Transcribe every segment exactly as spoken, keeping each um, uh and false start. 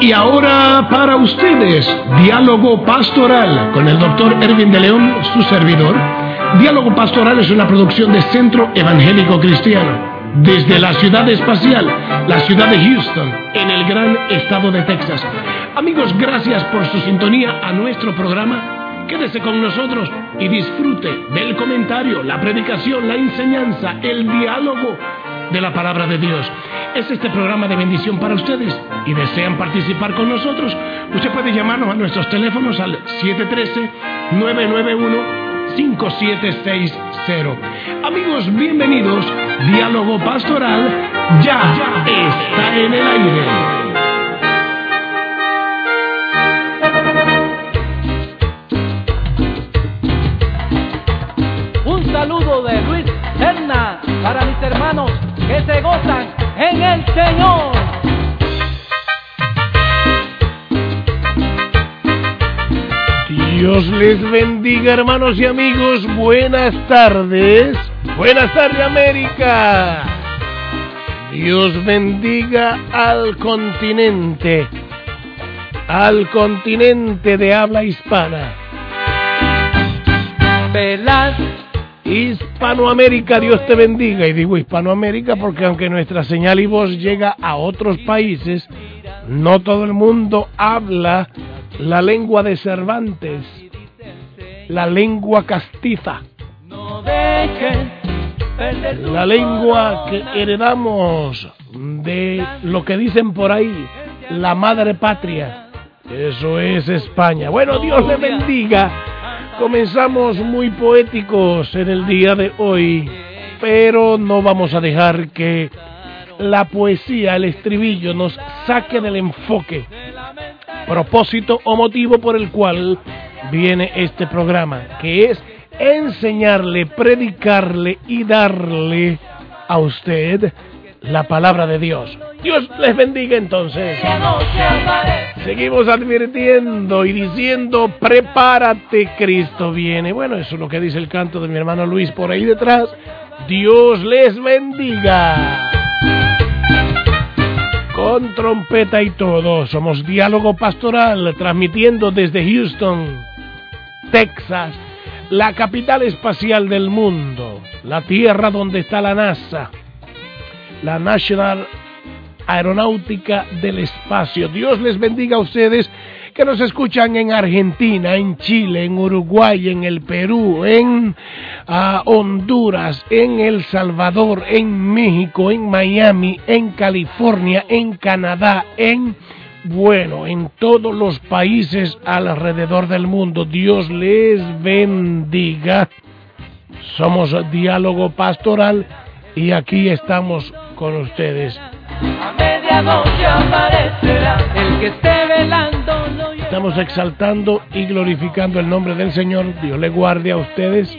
Y ahora para ustedes, Diálogo Pastoral, con el doctor Erwin de León, su servidor. Diálogo Pastoral es una producción de Centro Evangélico Cristiano, desde la ciudad espacial, la ciudad de Houston, en el gran estado de Texas. Amigos, gracias por su sintonía a nuestro programa. Quédese con nosotros y disfrute del comentario, la predicación, la enseñanza, el diálogo de la palabra de Dios. Es este programa de bendición para ustedes y desean participar con nosotros. Usted puede llamarnos a nuestros teléfonos al siete uno tres, nueve nueve uno, cinco siete seis cero. Amigos, bienvenidos. Diálogo Pastoral ya, ya está en el aire. Un saludo de Luis Serna para mis hermanos que se gozan en el Señor. Dios les bendiga, hermanos y amigos. Buenas tardes. Buenas tardes, América. Dios bendiga al continente, al continente de habla hispana. Velas. Hispanoamérica, Dios te bendiga. Y digo Hispanoamérica porque aunque nuestra señal y voz llega a otros países, no todo el mundo habla la lengua de Cervantes, la lengua castiza, la lengua que heredamos de lo que dicen por ahí, la madre patria. Eso es España. Bueno, Dios le bendiga. Comenzamos muy poéticos en el día de hoy, pero no vamos a dejar que la poesía, el estribillo, nos saque del enfoque, propósito o motivo por el cual viene este programa, que es enseñarle, predicarle y darle a usted la palabra de Dios. Dios les bendiga entonces. Seguimos advirtiendo y diciendo, prepárate, Cristo viene. Bueno, eso es lo que dice el canto de mi hermano Luis por ahí detrás. Dios les bendiga. Con trompeta y todo, somos Diálogo Pastoral, transmitiendo desde Houston, Texas, la capital espacial del mundo, la tierra donde está la NASA, la National Aeronáutica del Espacio. Dios les bendiga a ustedes que nos escuchan en Argentina, en Chile, en Uruguay, en el Perú, en uh, Honduras, en El Salvador, en México, en Miami, en California, en Canadá, en, bueno, en todos los países alrededor del mundo. Dios les bendiga. Somos Diálogo Pastoral y aquí estamos con ustedes. A medianoche aparecerá el que esté velando. No... Estamos exaltando y glorificando el nombre del Señor. Dios le guarde a ustedes.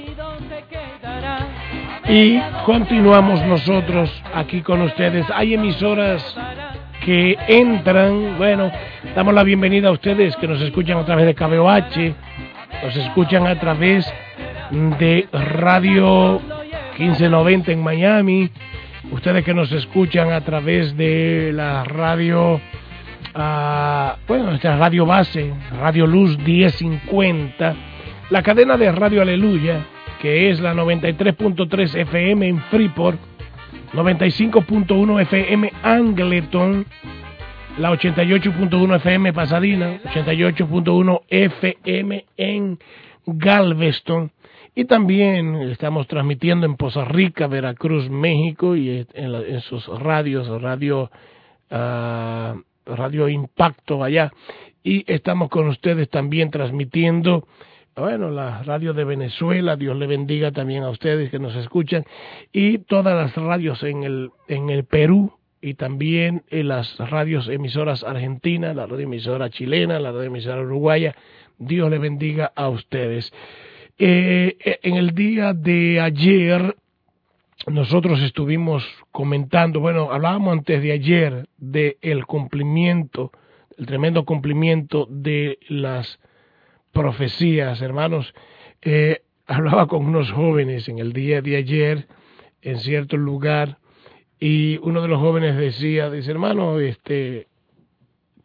Y continuamos nosotros aquí con ustedes. Hay emisoras que entran. Bueno, damos la bienvenida a ustedes que nos escuchan a través de K B O H, nos escuchan a través de Radio quince noventa en Miami. Ustedes que nos escuchan a través de la radio, uh, bueno, nuestra radio base, Radio Luz diez cincuenta, la cadena de Radio Aleluya, que es la noventa y tres punto tres F M en Freeport, noventa y cinco punto uno F M Angleton, la ochenta y ocho punto uno F M Pasadena, ochenta y ocho punto uno F M en Galveston. Y también estamos transmitiendo en Poza Rica, Veracruz, México, y en, la, en sus radios, radio, uh, radio Impacto allá. Y estamos con ustedes también transmitiendo, bueno, la radio de Venezuela. Dios le bendiga también a ustedes que nos escuchan. Y todas las radios en el, en el Perú, y también en las radios emisoras argentinas, la radio emisora chilena, la radio emisora uruguaya. Dios le bendiga a ustedes. Eh, en el día de ayer nosotros estuvimos comentando, bueno, hablábamos antes de ayer de el cumplimiento, el tremendo cumplimiento de las profecías, hermanos. Eh, hablaba con unos jóvenes en el día de ayer en cierto lugar y uno de los jóvenes decía, dice, hermano, este,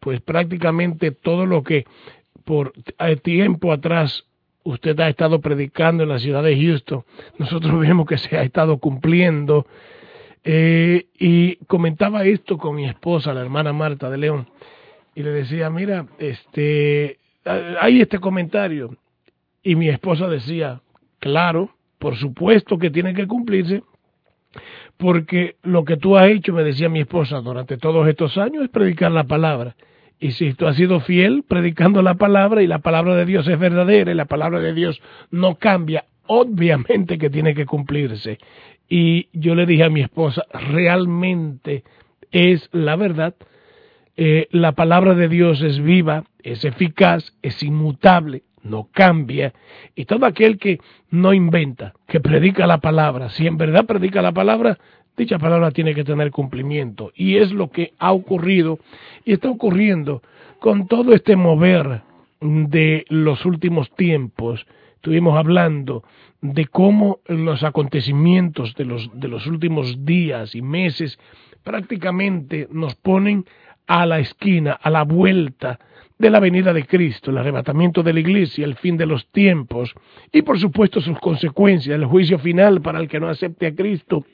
pues prácticamente todo lo que por tiempo atrás usted ha estado predicando en la ciudad de Houston, nosotros vemos que se ha estado cumpliendo. Eh, y comentaba esto con mi esposa, la hermana Marta de León, y le decía, mira, este, hay este comentario, y mi esposa decía, claro, por supuesto que tiene que cumplirse, porque lo que tú has hecho, me decía mi esposa, durante todos estos años es predicar la palabra. Y si tú has sido fiel predicando la palabra y la palabra de Dios es verdadera y la palabra de Dios no cambia, obviamente que tiene que cumplirse. Y yo le dije a mi esposa, realmente es la verdad. Eh, la palabra de Dios es viva, es eficaz, es inmutable, no cambia. Y todo aquel que no inventa, que predica la palabra, si en verdad predica la palabra, dicha palabra tiene que tener cumplimiento. Y es lo que ha ocurrido y está ocurriendo con todo este mover de los últimos tiempos. Estuvimos hablando de cómo los acontecimientos de los, de los últimos días y meses prácticamente nos ponen a la esquina, a la vuelta de la venida de Cristo, el arrebatamiento de la iglesia, el fin de los tiempos y por supuesto sus consecuencias, el juicio final para el que no acepte a Cristo.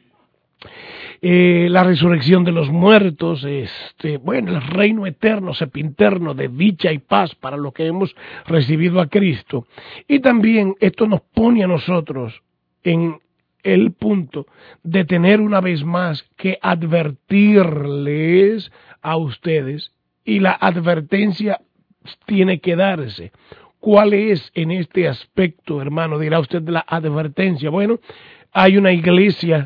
Eh, la resurrección de los muertos, este, bueno, el reino eterno, sempiterno de dicha y paz para los que hemos recibido a Cristo. Y también esto nos pone a nosotros en el punto de tener una vez más que advertirles a ustedes, y la advertencia tiene que darse. ¿Cuál es en este aspecto, hermano? Dirá usted la advertencia. Bueno, hay una iglesia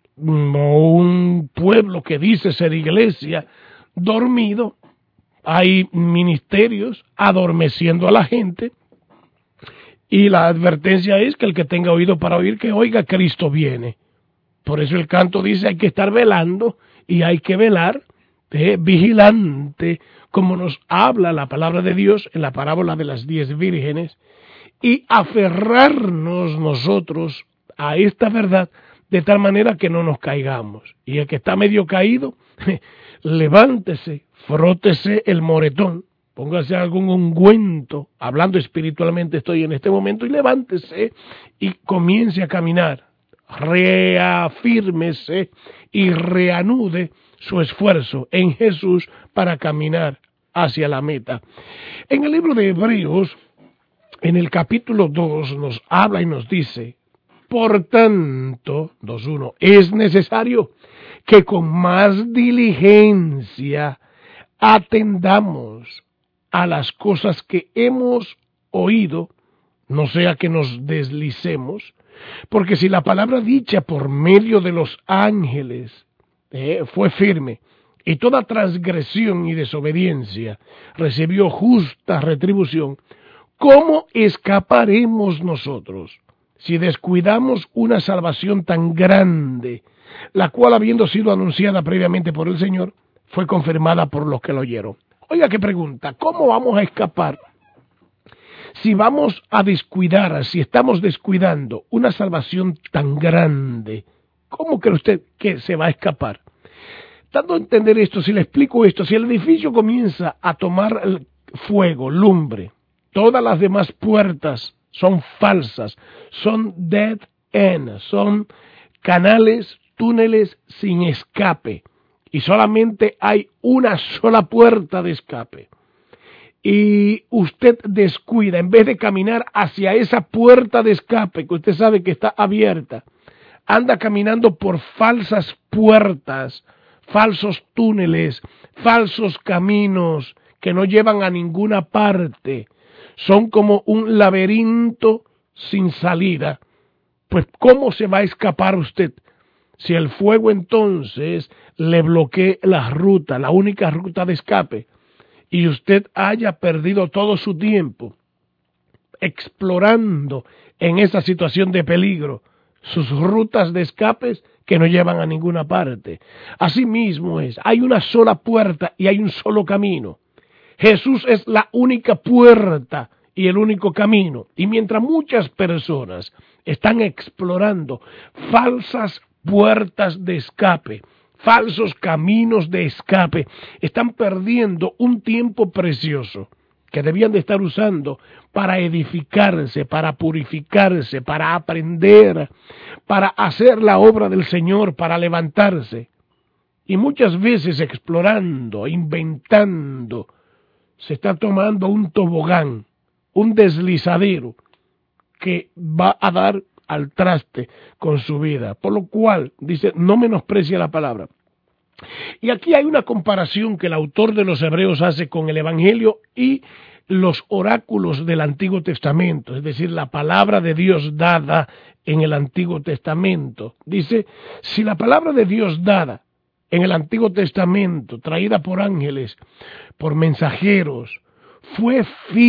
o un pueblo que dice ser iglesia dormido, hay ministerios adormeciendo a la gente, y la advertencia es que el que tenga oído para oír, que oiga, Cristo viene. Por eso el canto dice hay que estar velando y hay que velar, eh, vigilante, como nos habla la palabra de Dios en la parábola de las diez vírgenes, y aferrarnos nosotros a esta verdad de tal manera que no nos caigamos. Y el que está medio caído, levántese, frótese el moretón, póngase algún ungüento, hablando espiritualmente estoy en este momento, y levántese y comience a caminar. Reafírmese y reanude su esfuerzo en Jesús para caminar hacia la meta. En el libro de Hebreos, en el capítulo dos, nos habla y nos dice, por tanto, dos uno, es necesario que con más diligencia atendamos a las cosas que hemos oído, no sea que nos deslicemos, porque si la palabra dicha por medio de los ángeles eh, fue firme, y toda transgresión y desobediencia recibió justa retribución, ¿cómo escaparemos nosotros si descuidamos una salvación tan grande, la cual, habiendo sido anunciada previamente por el Señor, fue confirmada por los que lo oyeron? Oiga, qué pregunta, ¿cómo vamos a escapar si vamos a descuidar, si estamos descuidando una salvación tan grande? ¿Cómo cree usted que se va a escapar? Dando a entender esto, si le explico esto, si el edificio comienza a tomar fuego, lumbre, todas las demás puertas son falsas, son dead end, son canales, túneles sin escape, y solamente hay una sola puerta de escape, y usted descuida, en vez de caminar hacia esa puerta de escape, que usted sabe que está abierta, anda caminando por falsas puertas, falsos túneles, falsos caminos que no llevan a ninguna parte. Son como un laberinto sin salida. Pues, ¿cómo se va a escapar usted si el fuego entonces le bloquee la ruta, la única ruta de escape, y usted haya perdido todo su tiempo explorando en esa situación de peligro sus rutas de escapes que no llevan a ninguna parte? Así mismo es, hay una sola puerta y hay un solo camino. Jesús es la única puerta y el único camino. Y mientras muchas personas están explorando falsas puertas de escape, falsos caminos de escape. Están perdiendo un tiempo precioso que debían de estar usando para edificarse, para purificarse, para aprender, para hacer la obra del Señor, para levantarse. Y muchas veces explorando, inventando, se está tomando un tobogán, un deslizadero que va a dar al traste con su vida. Por lo cual, dice, no menosprecia la palabra. Y aquí hay una comparación que el autor de los Hebreos hace con el Evangelio y los oráculos del Antiguo Testamento, es decir, la palabra de Dios dada en el Antiguo Testamento. Dice, si la palabra de Dios dada en el Antiguo Testamento, traída por ángeles, por mensajeros, fue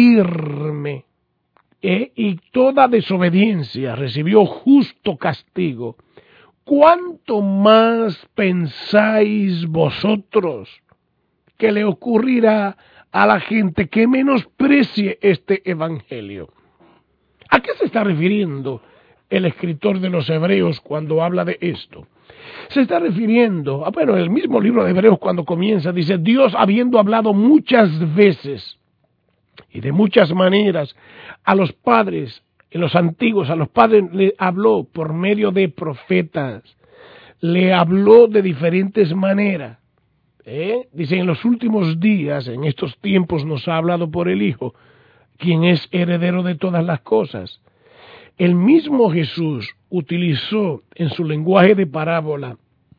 firme, ¿eh? y toda desobediencia recibió justo castigo, ¿cuánto más pensáis vosotros que le ocurrirá a la gente que menosprecie este evangelio? ¿A qué se está refiriendo el escritor de los Hebreos cuando habla de esto? Se está refiriendo, a, bueno, el mismo libro de Hebreos cuando comienza, dice, Dios habiendo hablado muchas veces y de muchas maneras a los padres, en los antiguos, a los padres le habló por medio de profetas, le habló de diferentes maneras. ¿Eh? Dice, en los últimos días, en estos tiempos nos ha hablado por el Hijo, quien es heredero de todas las cosas. El mismo Jesús utilizó en su lenguaje de parábola,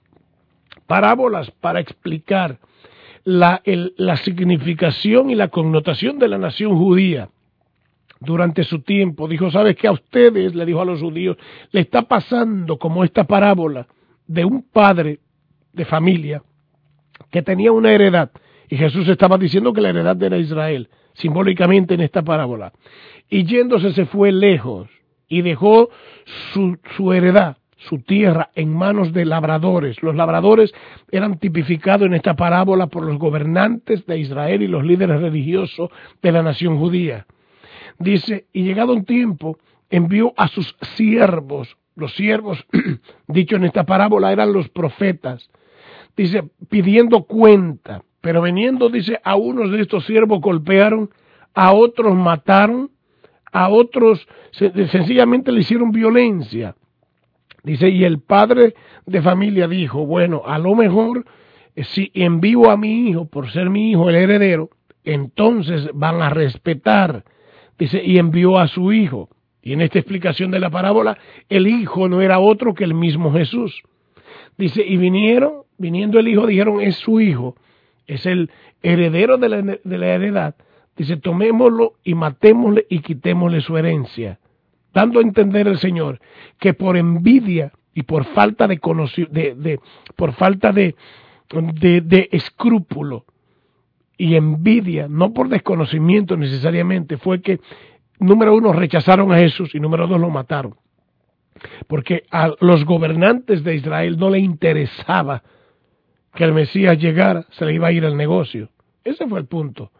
parábolas para explicar la, el, la significación y la connotación de la nación judía. Durante su tiempo dijo, ¿sabes qué? A ustedes, le dijo a los judíos, le está pasando como esta parábola de un padre de familia que tenía una heredad, y Jesús estaba diciendo que la heredad era Israel, simbólicamente en esta parábola, y yéndose se fue lejos, y dejó su, su heredad, su tierra, en manos de labradores. Los labradores eran tipificados en esta parábola por los gobernantes de Israel y los líderes religiosos de la nación judía. Dice, y llegado un tiempo, envió a sus siervos, los siervos, dicho en esta parábola, eran los profetas, dice, pidiendo cuenta, pero veniendo, dice, a unos de estos siervos golpearon, a otros mataron, a otros sencillamente le hicieron violencia. Dice, y el padre de familia dijo, bueno, a lo mejor si envío a mi hijo por ser mi hijo el heredero, entonces van a respetar. Dice, y envió a su hijo. Y en esta explicación de la parábola, el hijo no era otro que el mismo Jesús. Dice, y vinieron, viniendo el hijo, dijeron, es su hijo, es el heredero de la, de la heredad. Dice, tomémoslo y matémosle y quitémosle su herencia. Dando a entender el Señor que por envidia y por falta de conocimiento, de, de, por falta de, de, de escrúpulo y envidia, no por desconocimiento necesariamente, fue que, número uno, rechazaron a Jesús y número dos, lo mataron. Porque a los gobernantes de Israel no les interesaba que el Mesías llegara, se le iba a ir el negocio. Ese fue el punto.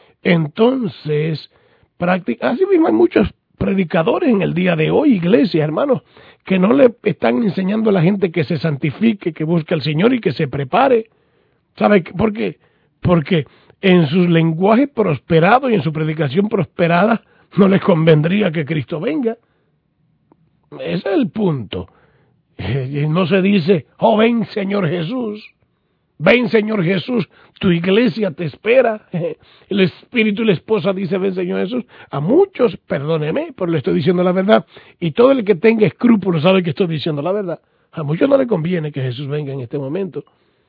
Entonces, así mismo hay muchos predicadores en el día de hoy, iglesia, hermanos, que no le están enseñando a la gente que se santifique, que busque al Señor y que se prepare. ¿Sabe por qué? Porque en su lenguaje prosperado y en su predicación prosperada no les convendría que Cristo venga. Ese es el punto. No se dice, oh, ven Señor Jesús, ven Señor Jesús, tu iglesia te espera. El espíritu y la esposa dice, ven Señor Jesús. A muchos, perdóneme, pero le estoy diciendo la verdad. Y todo el que tenga escrúpulos sabe que estoy diciendo la verdad. A muchos no le conviene que Jesús venga en este momento.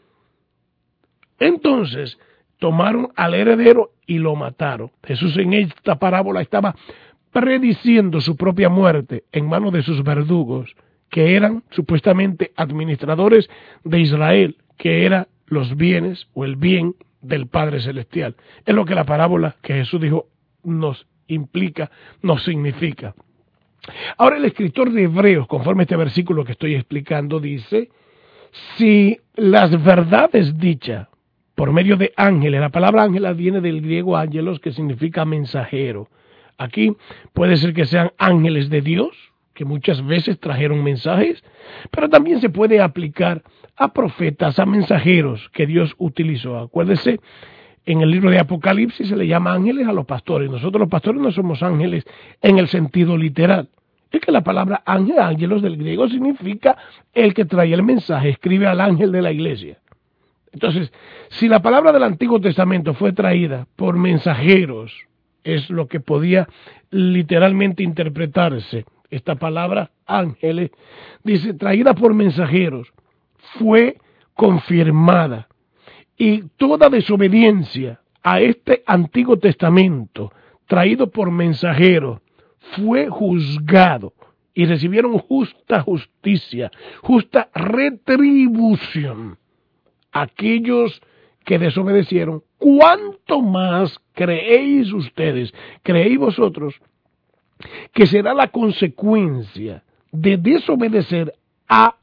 Entonces, tomaron al heredero y lo mataron. Jesús en esta parábola estaba prediciendo su propia muerte en manos de sus verdugos, que eran supuestamente administradores de Israel, que eran los bienes o el bien del Padre Celestial. Es lo que la parábola que Jesús dijo nos implica, nos significa. Ahora el escritor de Hebreos, conforme a este versículo que estoy explicando, dice, si las verdades dichas por medio de ángeles, la palabra ángeles viene del griego ángelos, que significa mensajero. Aquí puede ser que sean ángeles de Dios, que muchas veces trajeron mensajes, pero también se puede aplicar a profetas, a mensajeros que Dios utilizó. Acuérdese, en el libro de Apocalipsis se le llama ángeles a los pastores. Nosotros los pastores no somos ángeles en el sentido literal. Es que la palabra ángel, ángelos del griego, significa el que trae el mensaje, escribe al ángel de la iglesia. Entonces, si la palabra del Antiguo Testamento fue traída por mensajeros, es lo que podía literalmente interpretarse. Esta palabra, ángeles, dice, traída por mensajeros, fue confirmada. Y toda desobediencia a este Antiguo Testamento, traído por mensajeros, fue juzgado y recibieron justa justicia, justa retribución. Aquellos que desobedecieron, ¿cuánto más creéis ustedes, creéis vosotros, que será la consecuencia de desobedecer a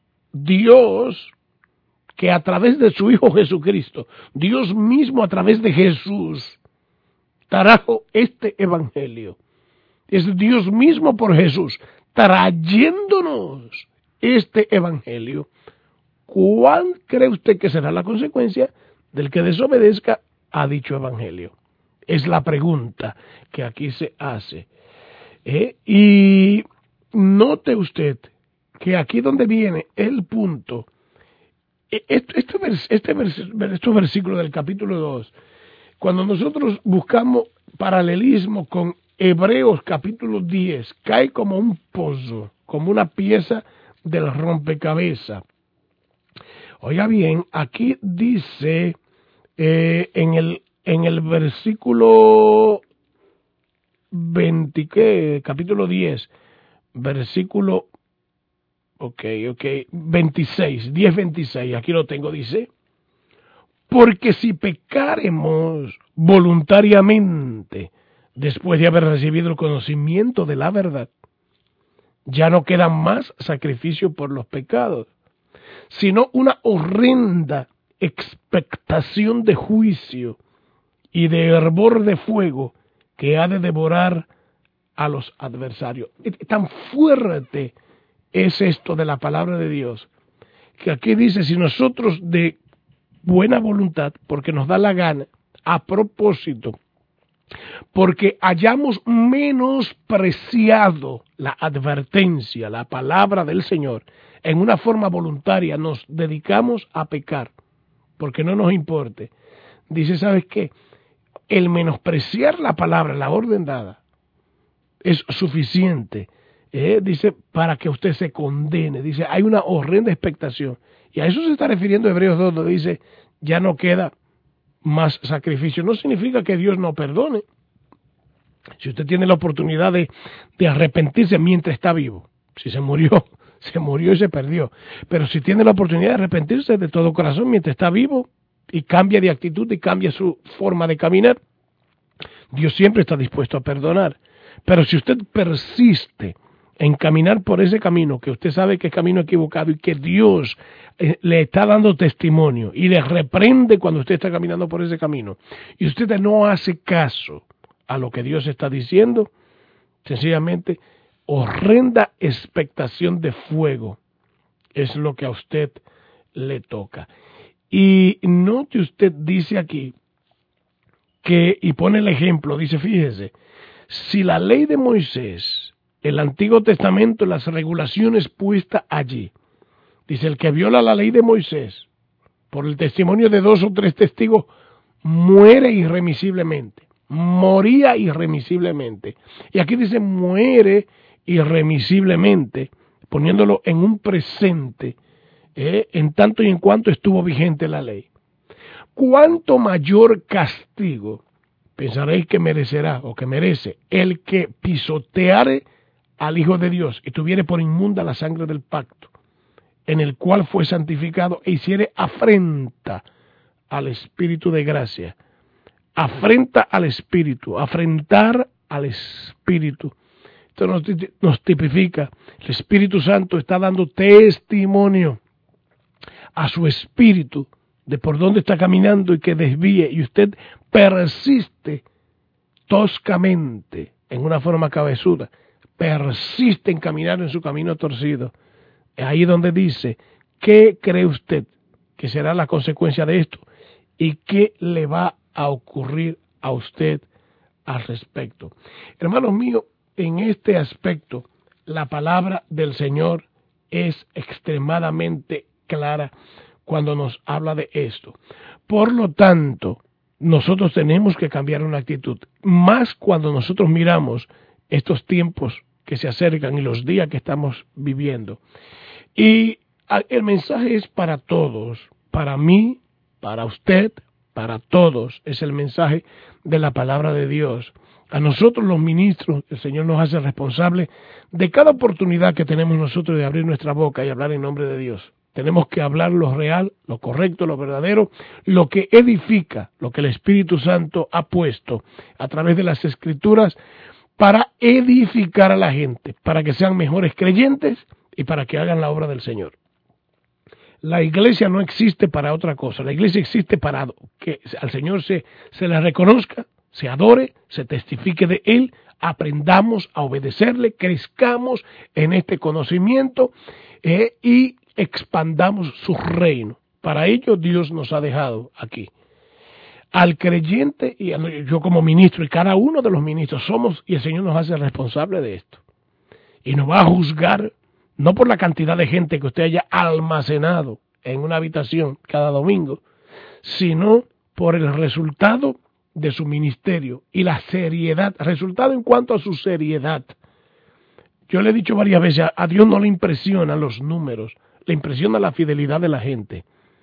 Dios, que a través de su Hijo Jesucristo, Dios mismo a través de Jesús, trajo este evangelio? Es Dios mismo por Jesús trayéndonos este evangelio. ¿Cuál cree usted que será la consecuencia del que desobedezca a dicho evangelio? Es la pregunta que aquí se hace. ¿Eh? Y note usted que aquí donde viene el punto, este, este, vers, este vers, estos versículos del capítulo dos, cuando nosotros buscamos paralelismo con Hebreos capítulo diez, cae como un pozo, como una pieza del rompecabezas. Oiga bien, aquí dice eh, en el en el versículo veinte, ¿qué? Capítulo diez, versículo, ok, ok, veintiséis, diez veintiséis, aquí lo tengo, dice, porque si pecaremos voluntariamente, después de haber recibido el conocimiento de la verdad, ya no queda más sacrificio por los pecados, sino una horrenda expectación de juicio y de hervor de fuego que ha de devorar a los adversarios. Tan fuerte es esto de la palabra de Dios, que aquí dice, si nosotros de buena voluntad, porque nos da la gana, a propósito, porque hayamos menospreciado la advertencia, la palabra del Señor, en una forma voluntaria nos dedicamos a pecar, porque no nos importe. Dice, ¿sabes qué? El menospreciar la palabra, la orden dada, es suficiente, eh, dice, para que usted se condene. Dice, hay una horrenda expectación. Y a eso se está refiriendo Hebreos dos, donde dice, ya no queda más sacrificio. No significa que Dios no perdone. Si usted tiene la oportunidad de, de arrepentirse mientras está vivo, si se murió, se murió y se perdió. Pero si tiene la oportunidad de arrepentirse de todo corazón mientras está vivo y cambia de actitud y cambia su forma de caminar, Dios siempre está dispuesto a perdonar. Pero si usted persiste en caminar por ese camino, que usted sabe que es camino equivocado y que Dios eh, le está dando testimonio y le reprende cuando usted está caminando por ese camino, y usted no hace caso a lo que Dios está diciendo, sencillamente, horrenda expectación de fuego es lo que a usted le toca. Y note usted, dice aquí, que, y pone el ejemplo, dice, fíjese, si la ley de Moisés, el Antiguo Testamento, las regulaciones puestas allí, dice, el que viola la ley de Moisés, por el testimonio de dos o tres testigos, muere irremisiblemente, moría irremisiblemente. Y aquí dice, muere irremisiblemente, poniéndolo en un presente, eh, en tanto y en cuanto estuvo vigente la ley. ¿Cuánto mayor castigo pensaréis que merecerá o que merece el que pisoteare al Hijo de Dios y tuviere por inmunda la sangre del pacto, en el cual fue santificado, e hiciere afrenta al Espíritu de gracia? Afrenta al Espíritu, afrentar al Espíritu. Esto nos, nos tipifica. El Espíritu Santo está dando testimonio a su espíritu de por dónde está caminando y que desvíe, y usted persiste toscamente, en una forma cabezuda, persiste en caminar en su camino torcido, es ahí donde dice, ¿qué cree usted que será la consecuencia de esto? ¿Y qué le va a ocurrir a usted al respecto? Hermanos míos, en este aspecto, la palabra del Señor es extremadamente clara cuando nos habla de esto. Por lo tanto, nosotros tenemos que cambiar una actitud, más cuando nosotros miramos estos tiempos que se acercan y los días que estamos viviendo. Y el mensaje es para todos, para mí, para usted, para todos, es el mensaje de la palabra de Dios. A nosotros los ministros, el Señor nos hace responsables de cada oportunidad que tenemos nosotros de abrir nuestra boca y hablar en nombre de Dios. Tenemos que hablar lo real, lo correcto, lo verdadero, lo que edifica, lo que el Espíritu Santo ha puesto a través de las Escrituras para edificar a la gente, para que sean mejores creyentes y para que hagan la obra del Señor. La iglesia no existe para otra cosa, la iglesia existe para que al Señor se, se le reconozca, se adore, se testifique de Él, aprendamos a obedecerle, crezcamos en este conocimiento eh, y expandamos su reino. Para ello Dios nos ha dejado aquí. Al creyente, y yo como ministro, y cada uno de los ministros somos, y el Señor nos hace responsable de esto. Y nos va a juzgar, no por la cantidad de gente que usted haya almacenado en una habitación cada domingo, sino por el resultado de su ministerio y la seriedad, resultado en cuanto a su seriedad. Yo le he dicho varias veces, a Dios no le impresionan los números, le impresiona la fidelidad de la gente.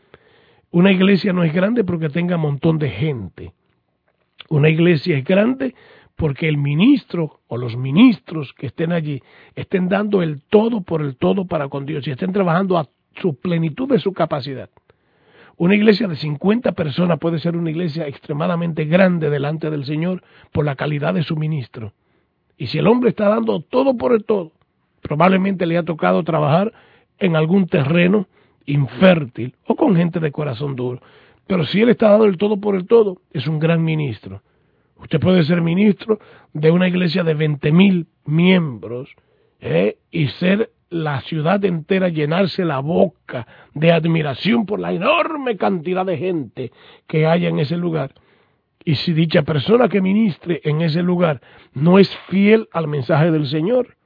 Una iglesia no es grande porque tenga un montón de gente. Una iglesia es grande porque el ministro o los ministros que estén allí estén dando el todo por el todo para con Dios y estén trabajando a su plenitud de su capacidad. Una iglesia de cincuenta personas puede ser una iglesia extremadamente grande delante del Señor por la calidad de su ministro. Y si el hombre está dando todo por el todo, probablemente le ha tocado trabajar en algún terreno infértil o con gente de corazón duro. Pero si él está dando el todo por el todo, es un gran ministro. Usted puede ser ministro de una iglesia de veinte mil miembros ¿eh? y ser la ciudad entera, llenarse la boca de admiración por la enorme cantidad de gente que haya en ese lugar. Y si dicha persona que ministre en ese lugar no es fiel al mensaje del Señor,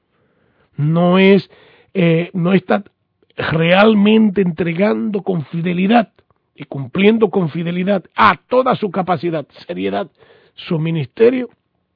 no es, eh, no está realmente entregando con fidelidad y cumpliendo con fidelidad a toda su capacidad, seriedad, su ministerio,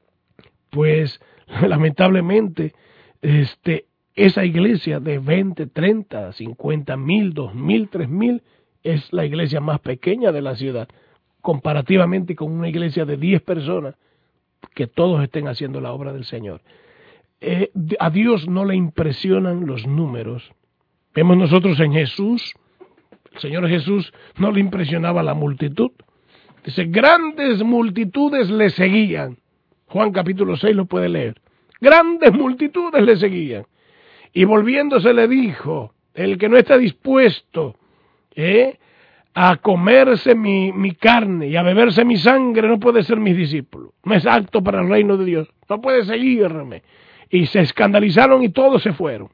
pues lamentablemente este, esa iglesia de veinte, treinta, cincuenta mil, dos mil, tres mil es la iglesia más pequeña de la ciudad, comparativamente con una iglesia de diez personas que todos estén haciendo la obra del Señor. Eh, a Dios no le impresionan los números. Vemos nosotros en Jesús, el Señor Jesús no le impresionaba la multitud. Dice, grandes multitudes le seguían. Juan capítulo seis lo puede leer. Grandes multitudes le seguían. Y volviéndose le dijo, el que no está dispuesto ¿eh? a comerse mi, mi carne y a beberse mi sangre no puede ser mi discípulo. No es apto para el reino de Dios. No puede seguirme. Y se escandalizaron y todos se fueron.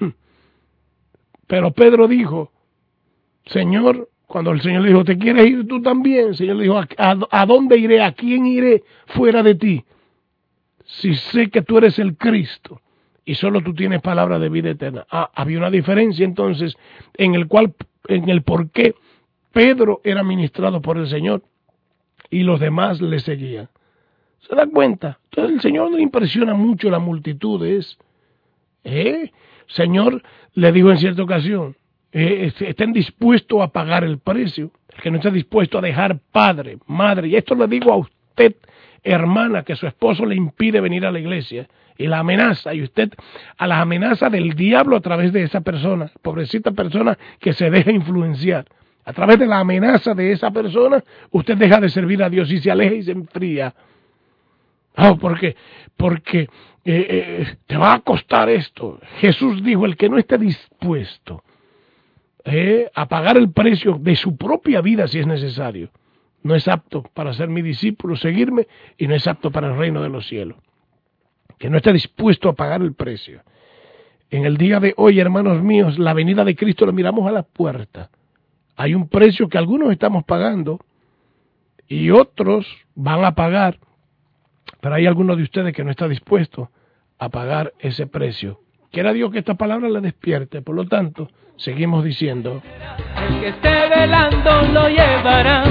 Pero Pedro dijo, Señor, cuando el Señor le dijo, ¿te quieres ir tú también? El Señor le dijo, ¿a, a, a dónde iré? ¿A quién iré fuera de ti? Si sé que tú eres el Cristo y solo tú tienes palabra de vida eterna. Ah, había una diferencia entonces en el cual, en el por qué Pedro era ministrado por el Señor y los demás le seguían. ¿Se da cuenta? Entonces el Señor no le impresiona mucho las multitudes. ¿Eh? Señor le dijo en cierta ocasión, eh, estén dispuestos a pagar el precio. El que no está dispuesto a dejar padre, madre, y esto le digo a usted, hermana, que su esposo le impide venir a la iglesia y la amenaza, y usted a la amenaza del diablo a través de esa persona, pobrecita persona que se deja influenciar. A través de la amenaza de esa persona, usted deja de servir a Dios y se aleja y se enfría. Oh, ¿por qué? Porque eh, eh, te va a costar esto. Jesús dijo, el que no esté dispuesto eh, a pagar el precio de su propia vida si es necesario, no es apto para ser mi discípulo, seguirme, y no es apto para el reino de los cielos. que no está dispuesto a pagar el precio. En el día de hoy, hermanos míos, la venida de Cristo la miramos a la puerta. Hay un precio que algunos estamos pagando y otros van a pagar, pero hay algunos de ustedes que no está dispuesto a pagar ese precio. Quiera Dios que esta palabra le despierte. Por lo tanto, seguimos diciendo: el que esté velando lo llevará.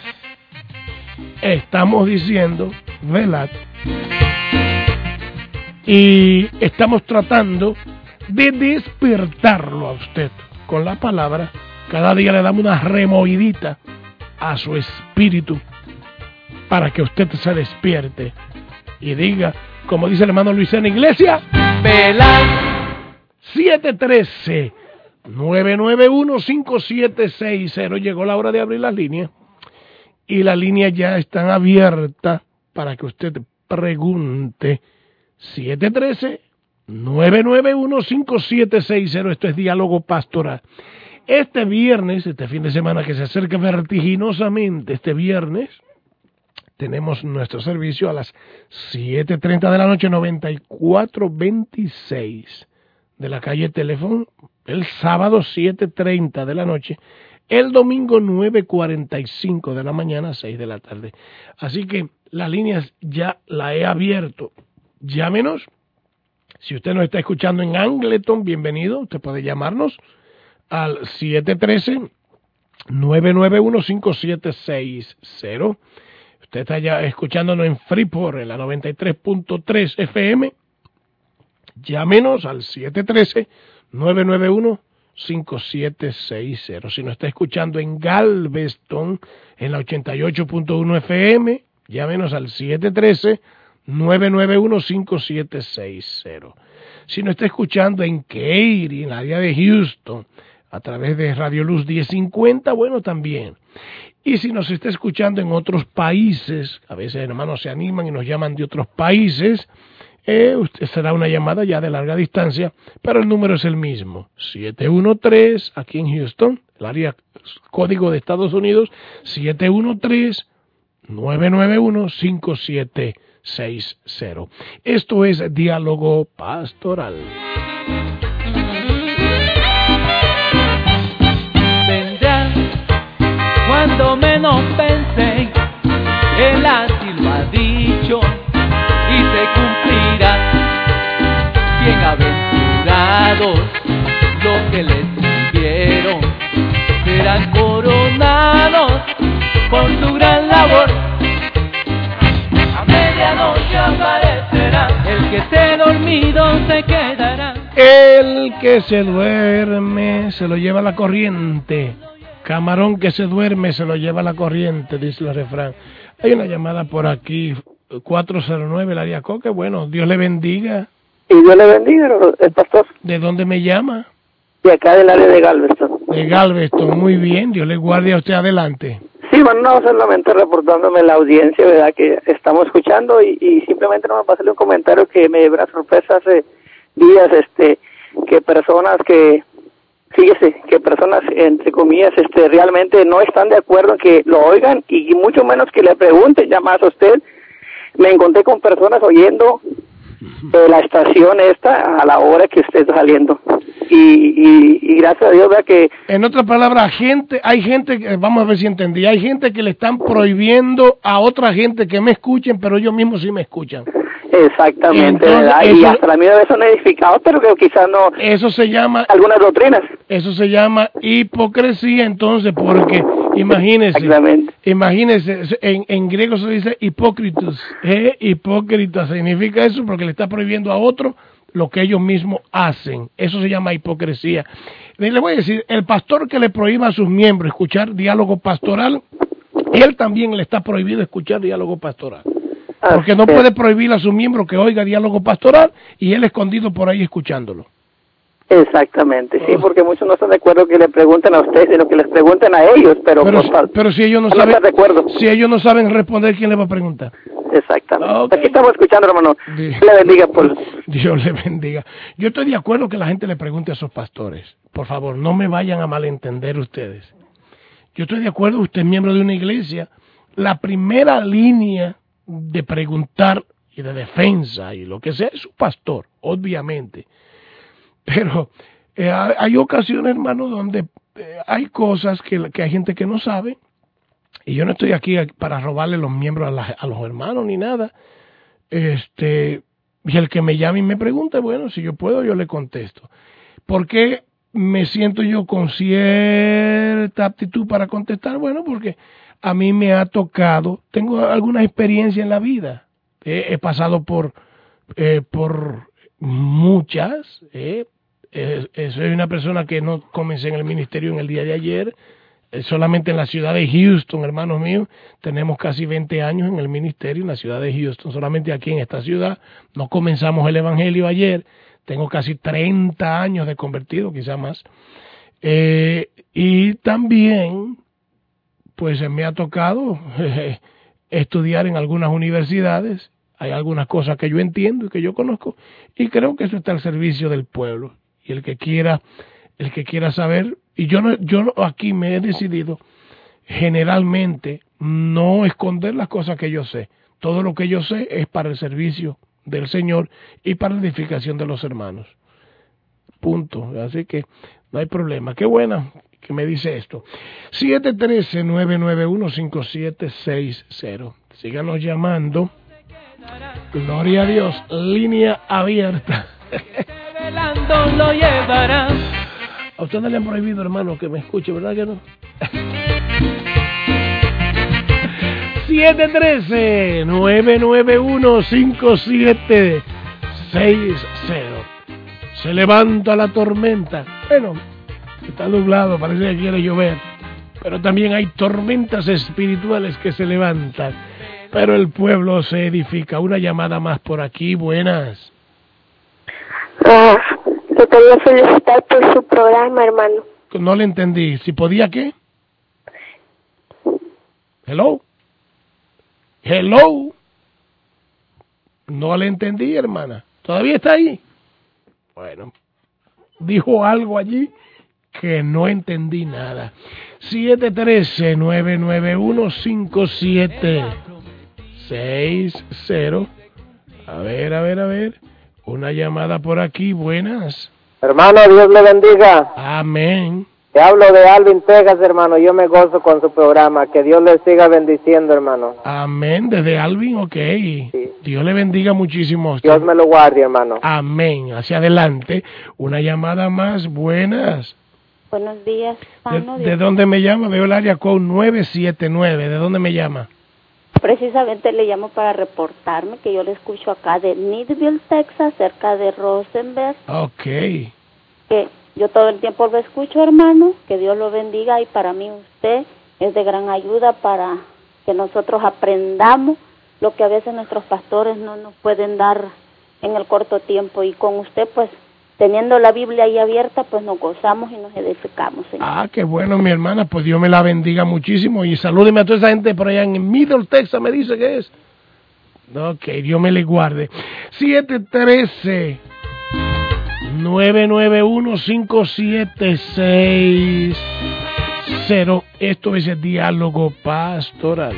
Estamos diciendo, velad. Y estamos tratando de despertarlo a usted con la palabra. Cada día le damos una removidita a su espíritu para que usted se despierte y diga, como dice el hermano Luis en la iglesia, Velad. siete uno tres, nueve nueve uno, cinco siete seis cero. Llegó la hora de abrir las líneas y las líneas ya están abiertas para que usted pregunte. siete uno tres, nueve nueve uno, cinco siete seis cero. Esto es Diálogo Pastoral. Este viernes, este fin de semana que se acerca vertiginosamente, este viernes tenemos nuestro servicio a las siete treinta de la noche, noventa y cuatro veintiséis de la calle Teléfono. El sábado siete treinta de la noche. El domingo nueve cuarenta y cinco de la mañana, seis de la tarde. Así que las líneas ya las he abierto. Llámenos. Si usted nos está escuchando en Angleton, bienvenido. Usted puede llamarnos al siete uno tres, nueve nueve uno, cinco siete seis cero. Usted está ya escuchándonos en Freeport, en la noventa y tres punto tres F M. Llámenos al siete uno tres, nueve nueve uno, cinco siete seis cero. Si nos está escuchando en Galveston, en la ochenta y ocho punto uno F M, llámenos al siete uno tres, nueve nueve uno, cinco siete seis cero. Si nos está escuchando en Katy, en la área de Houston, a través de Radio Luz diez cincuenta, bueno, también. Y si nos está escuchando en otros países, a veces hermanos se animan y nos llaman de otros países, eh, usted será una llamada ya de larga distancia, pero el número es el mismo, siete uno tres, aquí en Houston, el área código de Estados Unidos, siete uno tres, nueve nueve uno, cinco siete seis cero. Esto es Diálogo Pastoral. Cuando menos pensé, Él así lo ha dicho y se cumplirá. Bienaventurados los que le sirvieron, serán coronados por su gran labor. A medianoche aparecerá, el que esté dormido se quedará. El que se duerme se lo lleva la corriente. Camarón que se duerme se lo lleva la corriente, dice el refrán. Hay una llamada por aquí, cuatro cero nueve, el área Coque. Bueno, Dios le bendiga. Y Dios le bendiga, el pastor. ¿De dónde me llama? De acá del área de Galveston. De Galveston, muy bien. Dios le guarde a usted, adelante. Sí, bueno, no, solamente reportándome la audiencia, ¿verdad?, que estamos escuchando y, y simplemente no me pasarle un comentario que me dio una sorpresa hace días, este, que personas que... Fíjese que personas, entre comillas, este, realmente no están de acuerdo en que lo oigan y mucho menos que le pregunten, ya más a usted. Me encontré con personas oyendo eh, la estación esta a la hora que usted está saliendo. Y, y, y gracias a Dios, vea que... En otras palabras, gente, hay gente, que, vamos a ver si entendí, hay gente que le están prohibiendo a otra gente que me escuchen, pero ellos mismos sí me escuchan. Exactamente, entonces, ¿verdad? eso, y hasta la misma vez son edificados, pero que quizás no... Eso se llama... Algunas doctrinas. Eso se llama hipocresía, entonces, porque imagínese, imagínese, en, en griego se dice hipócritos, ¿eh? Hipócrita significa eso porque le está prohibiendo a otro lo que ellos mismos hacen. Eso se llama hipocresía. Le voy a decir, el pastor que le prohíba a sus miembros escuchar diálogo pastoral, él también le está prohibido escuchar diálogo pastoral. Porque no puede prohibir a su miembro que oiga diálogo pastoral y él escondido por ahí escuchándolo. Exactamente, sí, porque muchos no están de acuerdo que le pregunten a ustedes, sino que les pregunten a ellos, pero pero, por, pero si ellos no, no saben, de acuerdo. Si ellos no saben responder, ¿quién le va a preguntar? Exactamente. Okay. Aquí estamos escuchando, hermano. Dios le bendiga, por... Dios le bendiga. Yo estoy de acuerdo que la gente le pregunte a sus pastores. Por favor, no me vayan a malentender ustedes. Yo estoy de acuerdo, usted es miembro de una iglesia. La primera línea de preguntar, y y de defensa y lo que sea, es su pastor, obviamente. Pero eh, hay ocasiones, hermano, donde eh, hay cosas que, que hay gente que no sabe, y yo no estoy aquí para robarle los miembros a, la, a los hermanos ni nada. Este, y el que me llame y me pregunte, bueno, si yo puedo, yo le contesto. ¿Por qué me siento yo con cierta aptitud para contestar? Bueno, porque a mí me ha tocado, tengo alguna experiencia en la vida, eh, he pasado por, eh, por muchas, eh, eh, eh, soy una persona que no comencé en el ministerio en el día de ayer, eh, solamente en la ciudad de Houston, hermanos míos, tenemos casi veinte años en el ministerio en la ciudad de Houston, solamente aquí en esta ciudad, no comenzamos el evangelio ayer, tengo casi treinta años de convertido, quizá más, eh, y también pues me ha tocado eh, estudiar en algunas universidades, hay algunas cosas que yo entiendo y que yo conozco, y creo que eso está al servicio del pueblo, y el que quiera, el que quiera saber, y yo no, yo no, aquí me he decidido generalmente no esconder las cosas que yo sé, todo lo que yo sé es para el servicio del Señor y para la edificación de los hermanos, punto, así que no hay problema. Qué buena que me dice esto. siete uno tres, nueve nueve uno, cinco siete seis cero. Síganos llamando. Gloria a Dios. Línea abierta. Lo llevará. A ustedes le han prohibido, hermano, que me escuche, ¿verdad que no? siete uno tres, nueve nueve uno, cinco siete seis cero. Se levanta la tormenta. Bueno, está nublado, parece que quiere llover, pero también hay tormentas espirituales que se levantan, pero el pueblo se edifica. Una llamada más por aquí, buenas. Ah, te quería felicitar por su programa, hermano. No le entendí, ¿si podía qué? Hello, hello, no le entendí, hermana, ¿todavía está ahí? Bueno, dijo algo allí que no entendí nada. siete uno tres, nueve nueve uno, cinco siete seis cero. A ver, a ver, a ver. Una llamada por aquí, buenas. Hermano, Dios le bendiga. Amén. Te hablo de Alvin, Texas, hermano. Yo me gozo con su programa. Que Dios le siga bendiciendo, hermano. Amén. Desde Alvin, ok. Sí. Dios le bendiga muchísimo. Dios me lo guarde, hermano. Amén. Hacia adelante. Una llamada más, buenas. Buenos días, hermano. ¿De, ¿de dónde me llama? Veo el área code nueve siete nueve. ¿De dónde me llama? Precisamente le llamo para reportarme que yo le escucho acá de Needville, Texas, cerca de Rosenberg. Ok. Que yo todo el tiempo lo escucho, hermano. Que Dios lo bendiga, y para mí usted es de gran ayuda para que nosotros aprendamos lo que a veces nuestros pastores no nos pueden dar en el corto tiempo. Y con usted, pues, teniendo la Biblia ahí abierta, pues nos gozamos y nos edificamos, Señor. Ah, qué bueno, mi hermana, pues Dios me la bendiga muchísimo, y salúdeme a toda esa gente por allá en Middle Texas, me dice que es. Ok, Dios me le guarde. siete uno tres, nueve nueve uno, cinco siete seis cero. Esto es el Diálogo Pastoral.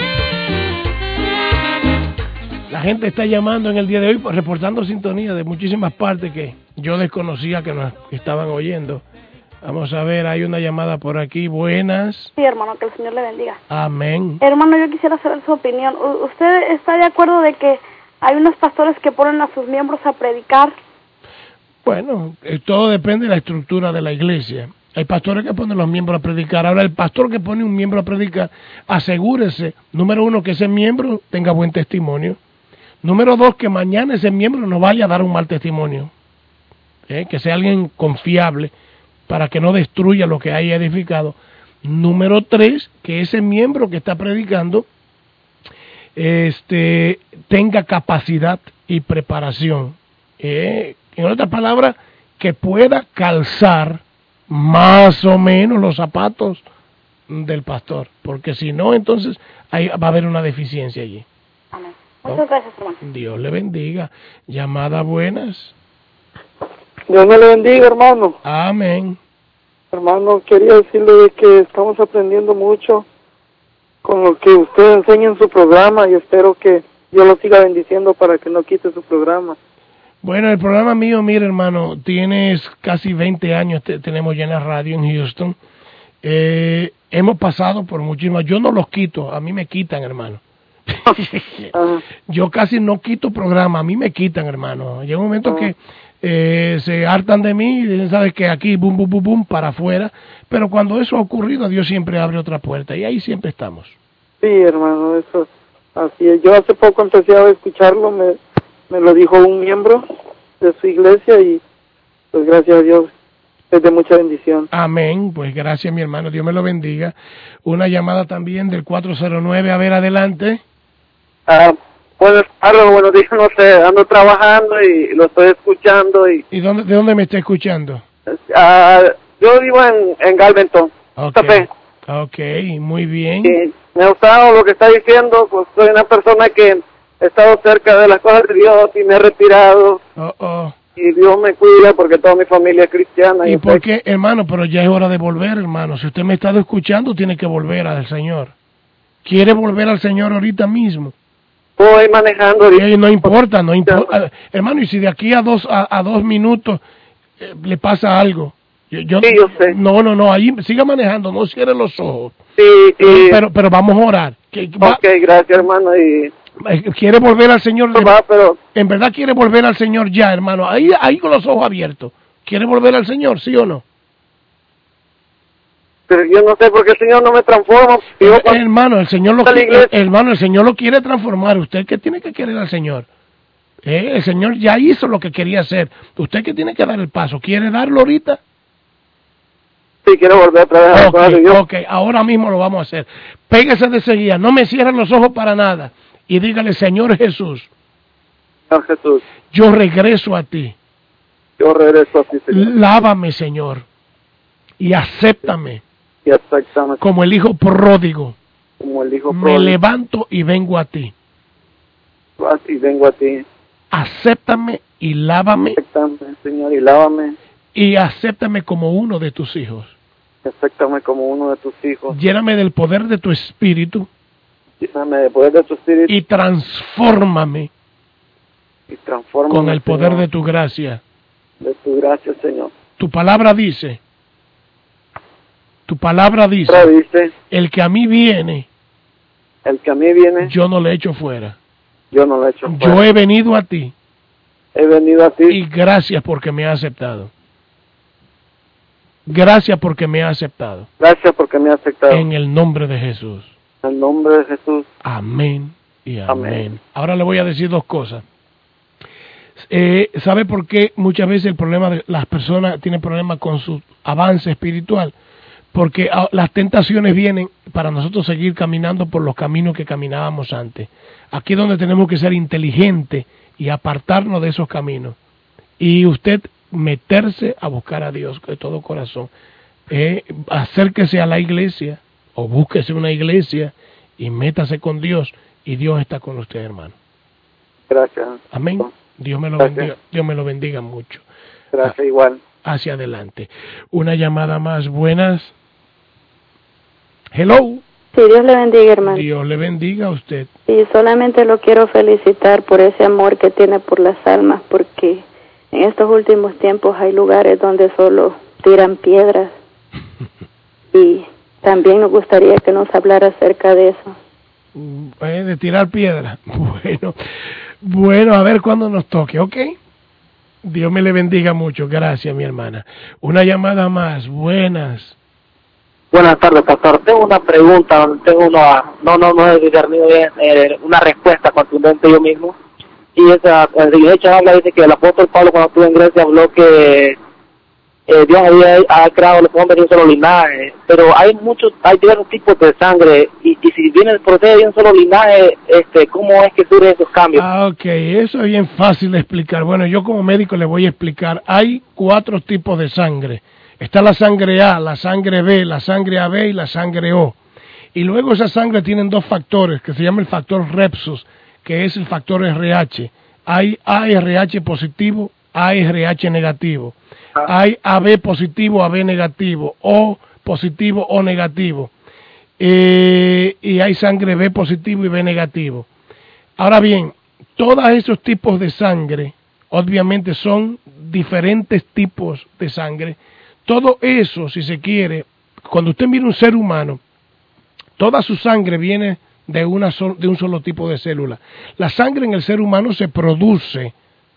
La gente está llamando en el día de hoy, pues, reportando sintonía de muchísimas partes que yo desconocía que nos estaban oyendo. Vamos a ver, hay una llamada por aquí. Buenas. Sí, hermano, que el Señor le bendiga. Amén. Hermano, yo quisiera saber su opinión. ¿Usted está de acuerdo de que hay unos pastores que ponen a sus miembros a predicar? Bueno, todo depende de la estructura de la iglesia. Hay pastores que ponen a los miembros a predicar. Ahora, el pastor que pone un miembro a predicar, asegúrese, número uno, que ese miembro tenga buen testimonio. Número dos, que mañana ese miembro no vaya a dar un mal testimonio. ¿Eh? Que sea alguien confiable para que no destruya lo que haya edificado. Número tres, que ese miembro que está predicando este, tenga capacidad y preparación. ¿Eh? En otras palabras, que pueda calzar más o menos los zapatos del pastor. Porque si no, entonces ahí va a haber una deficiencia allí. Amén. Muchas gracias, hermano. Dios le bendiga. Llamadas buenas. Dios me le bendiga, hermano. Amén. Hermano, quería decirle de que estamos aprendiendo mucho con lo que usted enseña en su programa, y espero que Dios lo siga bendiciendo para que no quite su programa. Bueno, el programa mío, mira hermano, tienes casi veinte años, te, tenemos ya en la radio en Houston. Eh, hemos pasado por muchísimas, yo no los quito, a mí me quitan, hermano. Yo casi no quito programa, a mí me quitan, hermano. Llega un momento uh-huh. que eh, se hartan de mí y dicen, sabes que aquí, bum, bum, bum, bum, para afuera. Pero cuando eso ha ocurrido, Dios siempre abre otra puerta y ahí siempre estamos. Sí, hermano, eso así es. Yo hace poco empecé a escucharlo, me, me lo dijo un miembro de su iglesia y pues gracias a Dios es de mucha bendición. Amén, pues gracias mi hermano, Dios me lo bendiga. Una llamada también del cuatro cero nueve, a ver, adelante. Ah, buenas tardes, buenos días, no sé, ando trabajando y lo estoy escuchando. ¿Y, ¿Y dónde, de dónde me está escuchando? Ah, yo vivo en, en Galveston, Santa Fe. Ok, muy bien. Y me ha gustado lo que está diciendo, pues soy una persona que he estado cerca de las cosas de Dios y me he retirado. Oh, oh. Y Dios me cuida porque toda mi familia es cristiana. ¿Y y por qué, hermano? Pero ya es hora de volver, hermano. Si usted me ha estado escuchando, tiene que volver al Señor. ¿Quiere volver al Señor ahorita mismo? Voy manejando. Y no importa, no importa. Hermano, y si de aquí a dos a, a dos minutos eh, le pasa algo. Yo, yo, sí, yo sé. No, no, no, ahí siga manejando, no cierre los ojos. Sí, sí. Pero, pero vamos a orar. Que, va, ok, gracias, hermano. Y... ¿Quiere volver al Señor? No va, pero... En verdad quiere volver al Señor ya, hermano. Ahí, ahí con los ojos abiertos. ¿Quiere volver al Señor, sí o no? Pero yo no sé por qué el Señor no me transforma. Yo, el, hermano, el Señor lo quiere, hermano, el Señor lo quiere transformar. ¿Usted qué tiene que querer al Señor? ¿Eh? El Señor ya hizo lo que quería hacer. ¿Usted que tiene que dar el paso? ¿Quiere darlo ahorita? Sí, quiero volver otra vez. Okay, a ok, ahora mismo lo vamos a hacer. Pégase de seguida, no me cierren los ojos para nada. Y dígale, Señor Jesús, Señor Jesús, yo regreso a ti. Yo regreso a ti, Señor. Lávame, Señor, y acéptame, y acéptame como el hijo pródigo. Como el hijo me pródigo. levanto y vengo a ti. Y vengo a ti. Acéptame y lávame. Acéptame, Señor, y lávame. Y acéptame como uno de tus hijos. Acéptame como uno de tus hijos. Lléname del poder de tu espíritu. Lléname del poder de tu espíritu. Y transfórmame. Y transfórmame, con el poder Señor, de tu gracia. De tu gracia, Señor. Tu palabra dice. Tu palabra dice. dice el que a mí viene. El que a mí viene. Yo no le echo fuera. Yo no le echo fuera. Yo he venido a ti. He venido a ti. Y gracias porque me has aceptado. Gracias porque me has aceptado. Gracias porque me has aceptado. En el nombre de Jesús. En el nombre de Jesús. Amén y amén. Amén. Ahora le voy a decir dos cosas. Eh, ¿Sabe por qué muchas veces el problema de las personas tienen problemas con su avance espiritual? Porque las tentaciones vienen para nosotros seguir caminando por los caminos que caminábamos antes. Aquí es donde tenemos que ser inteligentes y apartarnos de esos caminos. Y usted meterse a buscar a Dios de todo corazón. Eh, acérquese a la iglesia o búsquese una iglesia y métase con Dios y Dios está con usted, hermano. Gracias. Amén. Dios me lo Gracias. bendiga, Dios me lo bendiga mucho. Gracias, ah, igual. Hacia adelante. Una llamada más. Buenas. Hello. Sí, Dios le bendiga, hermano. Dios le bendiga a usted. Y solamente lo quiero felicitar por ese amor que tiene por las almas, porque en estos últimos tiempos hay lugares donde solo tiran piedras. Y también nos gustaría que nos hablara acerca de eso. Eh, de tirar piedras. Bueno, bueno, a ver cuándo nos toque, ¿ok? Dios me le bendiga mucho. Gracias, mi hermana. Una llamada más. Buenas. Buenas tardes, pastor. Tengo una pregunta, tengo una, no, no, no he discernido bien, eh, una respuesta contundente yo mismo. Y esa, el iglesia habla, dice que el apóstol Pablo cuando estuvo en Grecia habló que eh, Dios había ha creado a los hombres de un solo linaje, pero hay muchos, hay diversos tipos de sangre, y, y si viene el proceso de un solo linaje, este, ¿cómo es que surgen esos cambios? Ah, ok, eso es bien fácil de explicar. Bueno, yo como médico le voy a explicar. Hay cuatro tipos de sangre. Está la sangre A, la sangre B, la sangre A B y la sangre O. Y luego esa sangre tienen dos factores, que se llama el factor Repsus, que es el factor R H. Hay A R H positivo, A R H negativo. Hay A B positivo, A B negativo, O positivo, O negativo. Eh, y hay sangre B positivo y B negativo. Ahora bien, todos esos tipos de sangre, obviamente son diferentes tipos de sangre. Todo eso, si se quiere, cuando usted mira un ser humano, toda su sangre viene de, una so- de un solo tipo de célula. La sangre en el ser humano se produce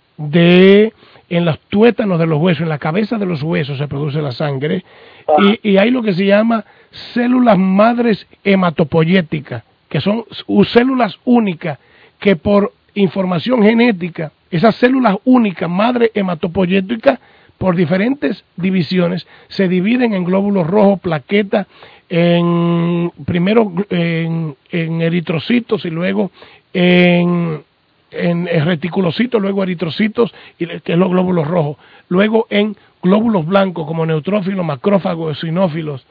de en los tuétanos de los huesos, en la cabeza de los huesos se produce la sangre, y, y hay lo que se llama células madres hematopoyéticas, que son células únicas que por información genética, esas células únicas, madre hematopoyéticas, por diferentes divisiones, se dividen en glóbulos rojos, plaquetas, en primero en, en eritrocitos y luego en, en reticulocitos, luego eritrocitos, y, que es los glóbulos rojos, luego en glóbulos blancos como neutrófilos, macrófagos, eosinófilos,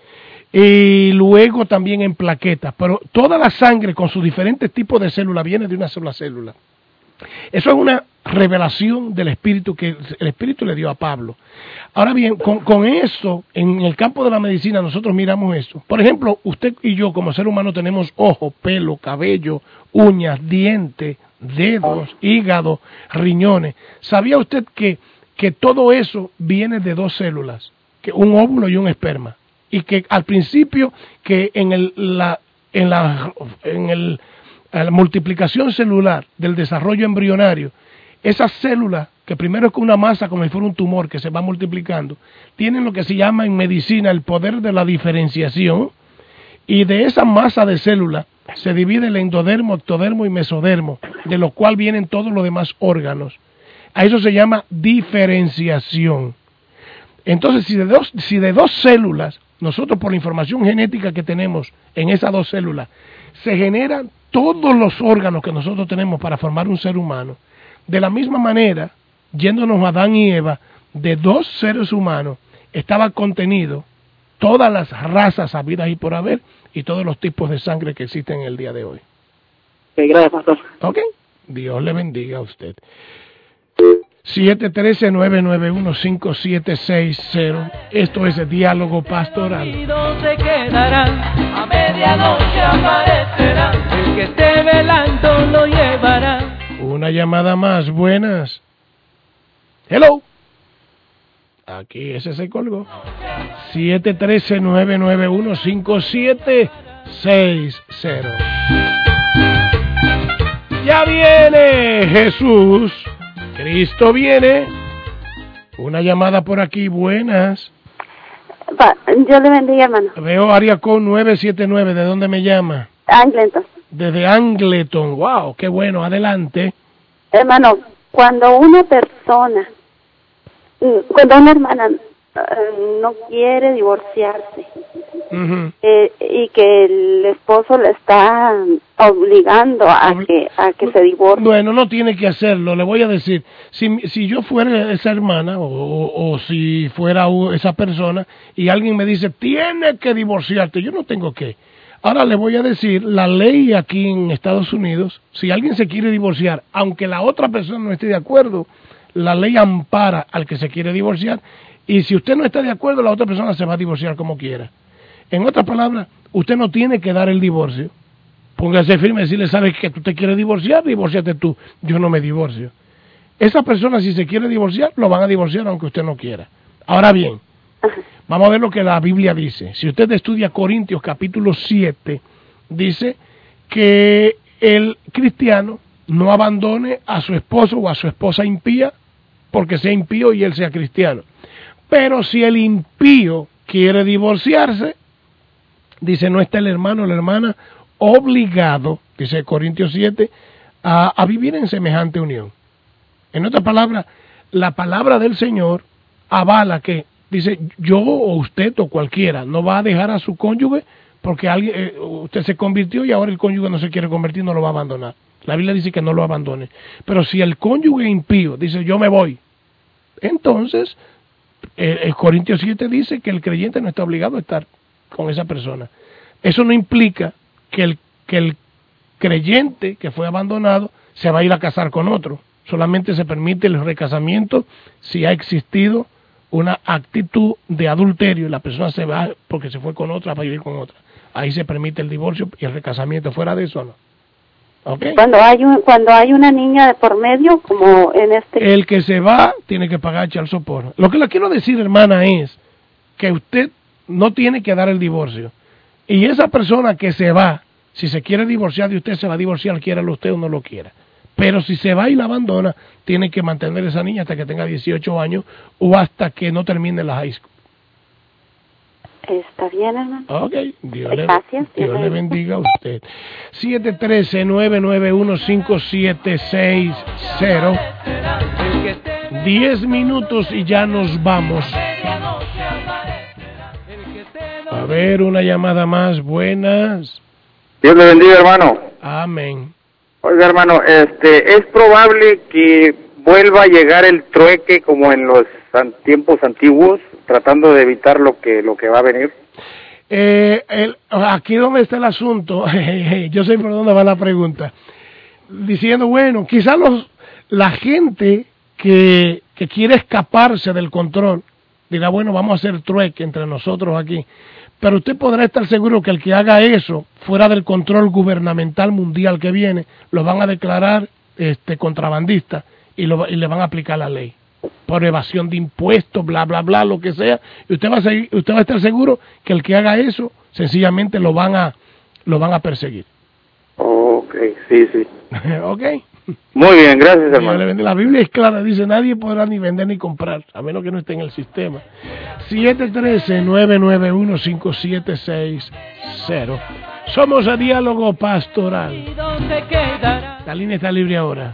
y luego también en plaquetas. Pero toda la sangre con sus diferentes tipos de células viene de una sola célula. Eso es una revelación del Espíritu que el Espíritu le dio a Pablo. Ahora bien, con, con eso, en el campo de la medicina nosotros miramos eso. Por ejemplo, usted y yo como ser humano tenemos ojos, pelo, cabello, uñas, dientes, dedos, hígado, riñones. ¿Sabía usted que, que todo eso viene de dos células? Que un óvulo y un esperma. Y que al principio, que en el, la, en la, en el, la multiplicación celular del desarrollo embrionario, esas células, que primero es con una masa como si fuera un tumor que se va multiplicando, tienen lo que se llama en medicina el poder de la diferenciación, y de esa masa de células se divide el endodermo, ectodermo y mesodermo, de lo cual vienen todos los demás órganos. A eso se llama diferenciación. Entonces, si de dos, si de dos células, nosotros por la información genética que tenemos en esas dos células, se generan todos los órganos que nosotros tenemos para formar un ser humano, de la misma manera, yéndonos a Adán y Eva, de dos seres humanos, estaba contenido todas las razas habidas y por haber, y todos los tipos de sangre que existen en el día de hoy. Okay, gracias, pastor. Ok, Dios le bendiga a usted. siete uno tres, nueve nueve uno, cinco siete seis cero. Esto es el Diálogo Pastoral. Se quedarán, a medianoche aparecerán, el que esté velando lo llevará. Una llamada más, buenas. Hello. Aquí ese se colgó. siete uno tres, nueve nueve uno, cinco siete seis cero. Ya viene Jesús. Cristo viene. Una llamada por aquí, buenas. Pa, yo le bendiga, hermano. Veo área con nueve siete nueve, ¿de dónde me llama? Angleton. Desde Angleton, wow, qué bueno, adelante. Hermano, cuando una persona, cuando una hermana uh, no quiere divorciarse, uh-huh. eh, y que el esposo le está obligando a Obli- que a que se divorcie. Bueno, no tiene que hacerlo, le voy a decir, si, si yo fuera esa hermana o, o, o si fuera esa persona y alguien me dice, tiene que divorciarte, yo no tengo que. Ahora le voy a decir, la ley aquí en Estados Unidos, si alguien se quiere divorciar, aunque la otra persona no esté de acuerdo, la ley ampara al que se quiere divorciar, y si usted no está de acuerdo, la otra persona se va a divorciar como quiera. En otras palabras, usted no tiene que dar el divorcio. Póngase firme y decirle, sabes que tú te quieres divorciar, divórciate tú, yo no me divorcio. Esa persona, si se quiere divorciar, lo van a divorciar aunque usted no quiera. Ahora bien, vamos a ver lo que la Biblia dice. Si usted estudia Corintios capítulo siete, dice que el cristiano no abandone a su esposo o a su esposa impía porque sea impío y él sea cristiano. Pero si el impío quiere divorciarse, dice, no está el hermano o la hermana obligado, dice Corintios siete, a, a vivir en semejante unión. En otras palabras, la palabra del Señor avala que, dice, yo o usted o cualquiera no va a dejar a su cónyuge porque alguien, eh, usted se convirtió y ahora el cónyuge no se quiere convertir, no lo va a abandonar. La Biblia dice que no lo abandone. Pero si el cónyuge impío dice, yo me voy, entonces el, el Corintios siete dice que el creyente no está obligado a estar con esa persona. Eso no implica que el, que el creyente que fue abandonado se va a ir a casar con otro. Solamente se permite el recasamiento si ha existido una actitud de adulterio y la persona se va porque se fue con otra para vivir con otra. Ahí se permite el divorcio y el recasamiento. Fuera de eso, no. Okay. Cuando hay un, cuando hay una niña de por medio, como en este... El que se va tiene que pagar child support. Lo que le quiero decir, hermana, es que usted no tiene que dar el divorcio. Y esa persona que se va, si se quiere divorciar de usted, se va a divorciar, quiera usted o no lo quiera. Pero si se va y la abandona, tiene que mantener a esa niña hasta que tenga dieciocho años o hasta que no termine la high school. Está bien, hermano. Ok, Dios, Gracias, le, Dios le bendiga a usted. siete uno tres, nueve nueve uno, cinco siete seis cero. Diez minutos y ya nos vamos. A ver, una llamada más. Buenas. Dios le bendiga, hermano. Amén. Oiga, hermano, este, es probable que vuelva a llegar el trueque como en los an- tiempos antiguos, tratando de evitar lo que lo que va a venir. Eh, el, aquí donde está el asunto, yo sé por dónde va la pregunta, diciendo, bueno, quizás los, la gente que, que quiere escaparse del control, dirá, bueno, vamos a hacer trueque entre nosotros aquí, pero usted podrá estar seguro que el que haga eso, fuera del control gubernamental mundial que viene, lo van a declarar este contrabandista y, lo, y le van a aplicar la ley por evasión de impuestos, bla, bla, bla, lo que sea, y usted va a seguir, usted va a estar seguro que el que haga eso, sencillamente lo van a, lo van a perseguir. Ok, sí, sí. Ok. Muy bien, gracias, hermano. La Biblia es clara, dice, nadie podrá ni vender ni comprar, a menos que no esté en el sistema. siete uno tres, nueve nueve uno, cinco siete seis cero. Somos a Diálogo Pastoral. La línea está libre ahora.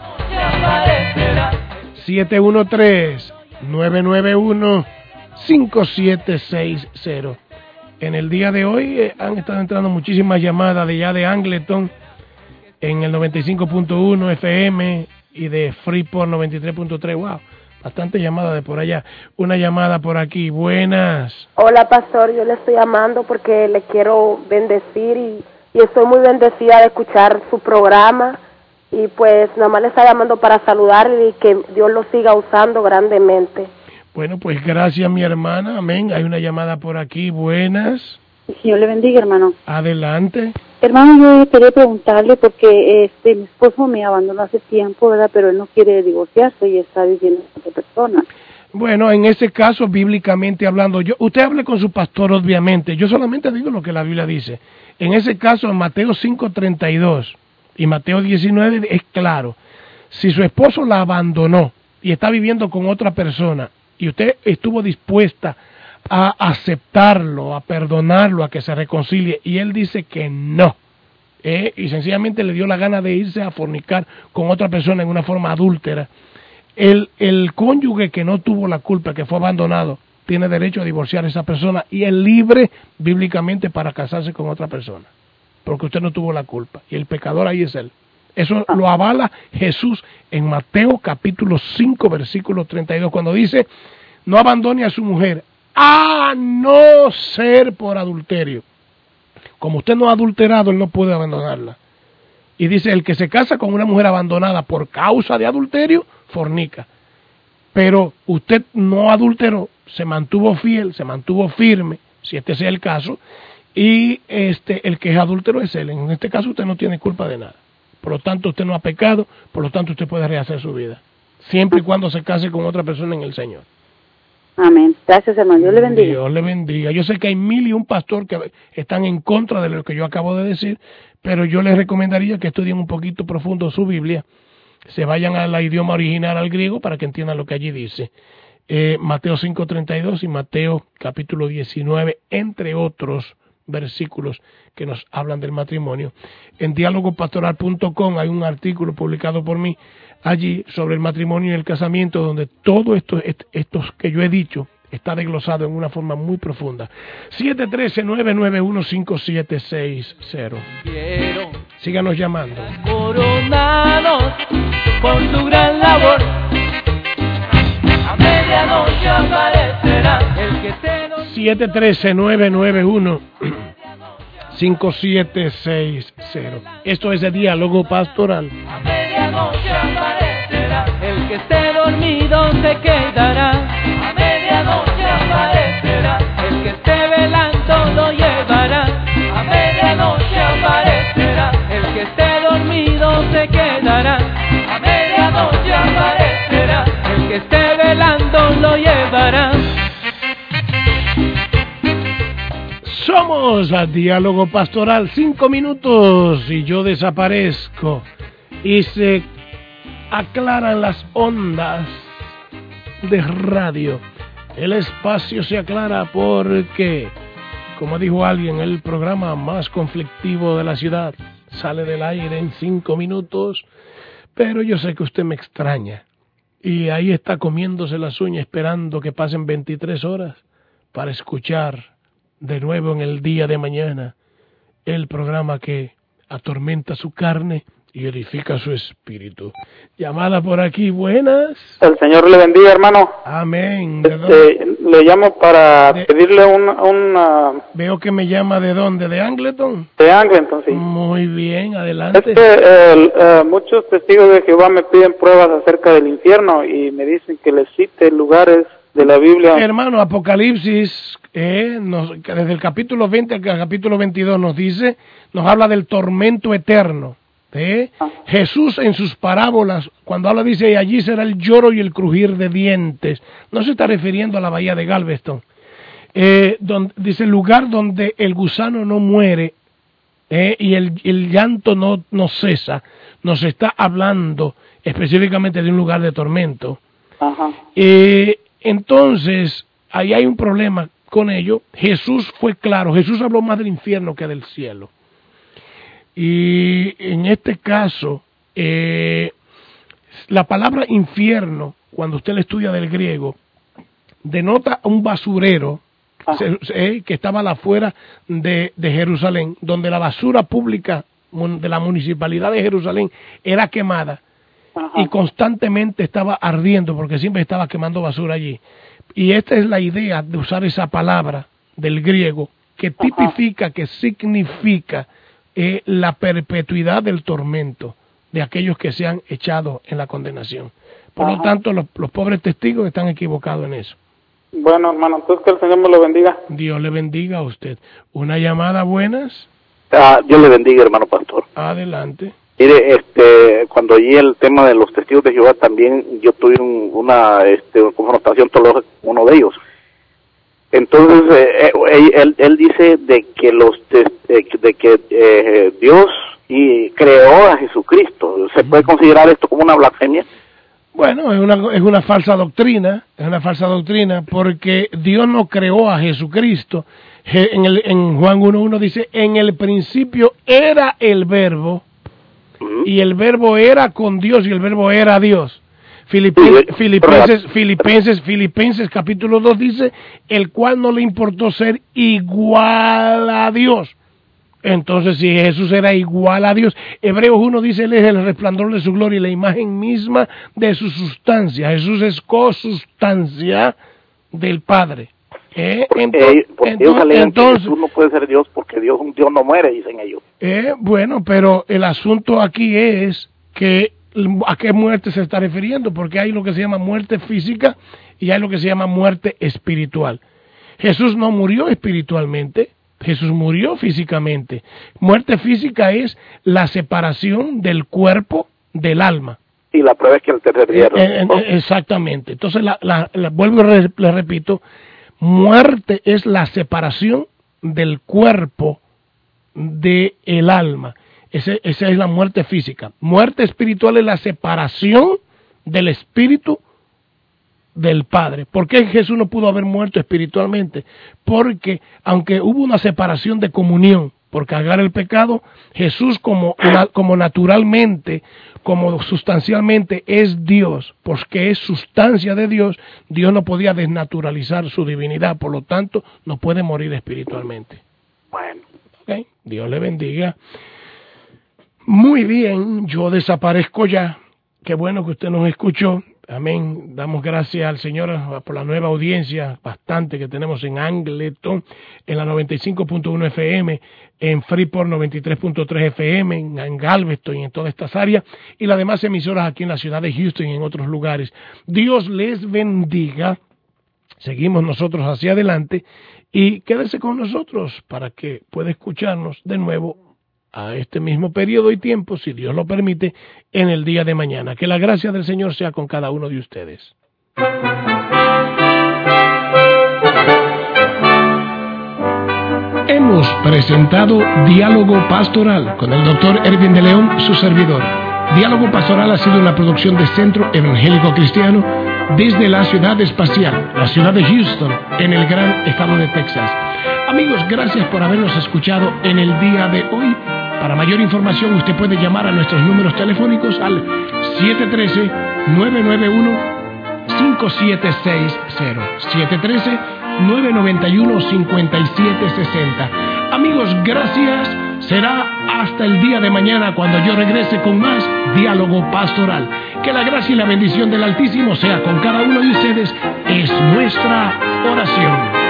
siete uno tres, nueve nueve uno, cinco siete seis cero. En el día de hoy eh, han estado entrando muchísimas llamadas de ya de Angleton en el noventa y cinco punto uno F M y de Freeport noventa y tres punto tres. Wow, bastante llamada de por allá. Una llamada por aquí. Buenas. Hola, pastor, yo le estoy llamando porque le quiero bendecir y, y estoy muy bendecida de escuchar su programa. Y pues nada más le está llamando para saludarle y que Dios lo siga usando grandemente. Bueno, pues gracias, mi hermana. Amén. Hay una llamada por aquí. Buenas. Dios le bendiga, hermano. Adelante. Hermano, yo quería preguntarle porque este mi esposo me abandonó hace tiempo, ¿verdad? Pero él no quiere divorciarse y está viviendo con otra persona. Bueno, en ese caso, bíblicamente hablando, yo, usted hable con su pastor, obviamente. Yo solamente digo lo que la Biblia dice. En ese caso, en Mateo cinco treinta y dos y Mateo diecinueve es claro. Si su esposo la abandonó y está viviendo con otra persona y usted estuvo dispuesta a aceptarlo, a perdonarlo, a que se reconcilie, y él dice que no, eh, y sencillamente le dio la gana de irse a fornicar con otra persona en una forma adúltera, el, el cónyuge que no tuvo la culpa, que fue abandonado, tiene derecho a divorciar a esa persona y es libre bíblicamente para casarse con otra persona, porque usted no tuvo la culpa, y el pecador ahí es él. Eso lo avala Jesús en Mateo capítulo cinco, versículo treinta y dos, cuando dice, no abandone a su mujer, a no ser por adulterio. Como usted no ha adulterado, él no puede abandonarla. Y dice, el que se casa con una mujer abandonada por causa de adulterio, fornica. Pero usted no adulteró, se mantuvo fiel, se mantuvo firme, si este sea el caso, y este el que es adúltero es él. En este caso usted no tiene culpa de nada. Por lo tanto, usted no ha pecado, por lo tanto usted puede rehacer su vida, siempre y cuando se case con otra persona en el Señor. Amén. Gracias, hermano. Dios le bendiga. Dios le bendiga. Yo sé que hay mil y un pastor que están en contra de lo que yo acabo de decir, pero yo les recomendaría que estudien un poquito profundo su Biblia, se vayan al idioma original, al griego, para que entiendan lo que allí dice. Eh, Mateo cinco treinta y dos y Mateo capítulo diecinueve, entre otros versículos que nos hablan del matrimonio. En diálogo pastoral punto com hay un artículo publicado por mí allí sobre el matrimonio y el casamiento, donde todo esto, estos que yo he dicho está desglosado en una forma muy profunda. siete uno tres, nueve nueve uno, cinco siete seis cero. Síganos llamando. Coronados por tu gran labor, a medianoche aparecerá el que te... siete uno tres, nueve nueve uno, cinco siete seis cero. Esto es de Diálogo Pastoral. A medianoche aparecerá el que esté dormido se quedará. A medianoche aparecerá el que esté velando lo llevará. A medianoche aparecerá el que esté dormido Seguimos a Diálogo Pastoral, cinco minutos y yo desaparezco y se aclaran las ondas de radio. El espacio se aclara porque, como dijo alguien, el programa más conflictivo de la ciudad sale del aire en cinco minutos, pero yo sé que usted me extraña y ahí está comiéndose las uñas esperando que pasen veintitrés horas para escuchar de nuevo en el día de mañana el programa que atormenta su carne y edifica su espíritu. Llamada por aquí, buenas. El Señor le bendiga, hermano. Amén. Este, le llamo para de... pedirle una, una... Veo que me llama de dónde, de Angleton. De Angleton, sí. Muy bien, adelante. Es que eh, eh, muchos testigos de Jehová me piden pruebas acerca del infierno y me dicen que les cite lugares de la Biblia. Hermano, Apocalipsis, eh, nos, desde el capítulo veinte al capítulo veintidós nos dice, nos habla del tormento eterno. ¿eh? Ah. Jesús en sus parábolas, cuando habla, dice, y allí será el lloro y el crujir de dientes. No se está refiriendo a la bahía de Galveston. Eh, donde, dice, el lugar donde el gusano no muere eh, y el, el llanto no, no cesa. Nos está hablando específicamente de un lugar de tormento. Ajá. Eh, Entonces, ahí hay un problema con ello. Jesús fue claro, Jesús habló más del infierno que del cielo. Y en este caso, eh, la palabra infierno, cuando usted la estudia del griego, denota un basurero se, eh, que estaba afuera de, de Jerusalén, donde la basura pública de la municipalidad de Jerusalén era quemada. Ajá. Y constantemente estaba ardiendo porque siempre estaba quemando basura allí. Y esta es la idea de usar esa palabra del griego que tipifica, Ajá. que significa eh, la perpetuidad del tormento de aquellos que se han echado en la condenación. Por Ajá. lo tanto, los, los pobres testigos están equivocados en eso. Bueno, hermano, entonces que el Señor me lo bendiga. Dios le bendiga a usted. ¿Una llamada buenas? Ah, Dios le bendiga, hermano pastor. Adelante. Mire, este, cuando oí el tema de los testigos de Jehová, también yo tuve un, una este, confrontación teológica con uno de ellos. Entonces, eh, él, él dice de que los de que eh, Dios y creó a Jesucristo. ¿Se puede considerar esto como una blasfemia? Bueno, es una, es una falsa doctrina, es una falsa doctrina porque Dios no creó a Jesucristo. En, el, en Juan uno uno dice, en el principio era el verbo, y el verbo era con Dios y el verbo era Dios. Filipenses, sí, Filipenses, Filipenses, Filipenses capítulo dos dice, el cual no le importó ser igual a Dios. Entonces, si Jesús era igual a Dios, Hebreos uno dice, él es el resplandor de su gloria y la imagen misma de su sustancia. Jesús es cosustancia del Padre. ¿Eh? Porque, entonces, porque ellos alegan entonces, que Jesús no puede ser Dios porque Dios, Dios no muere, dicen ellos. Eh, bueno, pero el asunto aquí es que a qué muerte se está refiriendo, porque hay lo que se llama muerte física y hay lo que se llama muerte espiritual. Jesús no murió espiritualmente, Jesús murió físicamente. Muerte física es la separación del cuerpo del alma. Y la prueba es que el tercer día... Eh, eh, exactamente. Entonces, la, la, la, vuelvo y re, le repito, muerte es la separación del cuerpo del alma. Ese, esa es la muerte física. Muerte espiritual es la separación del espíritu del Padre. ¿Por qué Jesús no pudo haber muerto espiritualmente? Porque aunque hubo una separación de comunión por cargar el pecado, Jesús como, como naturalmente, como sustancialmente es Dios, porque es sustancia de Dios, Dios no podía desnaturalizar su divinidad, por lo tanto no puede morir espiritualmente. Bueno. Okay. Dios le bendiga. Muy bien, yo desaparezco ya. Qué bueno que usted nos escuchó. Amén. Damos gracias al Señor por la nueva audiencia, bastante que tenemos en Angleton, en la noventa y cinco punto uno F M, en Freeport noventa y tres punto tres F M, en, en Galveston y en todas estas áreas, y las demás emisoras aquí en la ciudad de Houston y en otros lugares. Dios les bendiga. Seguimos nosotros hacia adelante y quédese con nosotros para que pueda escucharnos de nuevo a este mismo periodo y tiempo, si Dios lo permite, en el día de mañana. Que la gracia del Señor sea con cada uno de ustedes. hemos presentado Diálogo Pastoral con el doctor Erwin de León, su servidor. Diálogo Pastoral ha sido una producción de Centro Evangélico Cristiano desde la ciudad espacial, la ciudad de Houston, en el gran estado de Texas. Amigos, gracias por habernos escuchado en el día de hoy. Para mayor información, usted puede llamar a nuestros números telefónicos al siete uno tres, nueve nueve uno, cinco siete seis cero, siete uno tres, nueve nueve uno, cinco siete seis cero. Amigos, gracias. Será hasta el día de mañana cuando yo regrese con más Diálogo Pastoral. Que la gracia y la bendición del Altísimo sea con cada uno de ustedes. Es nuestra oración.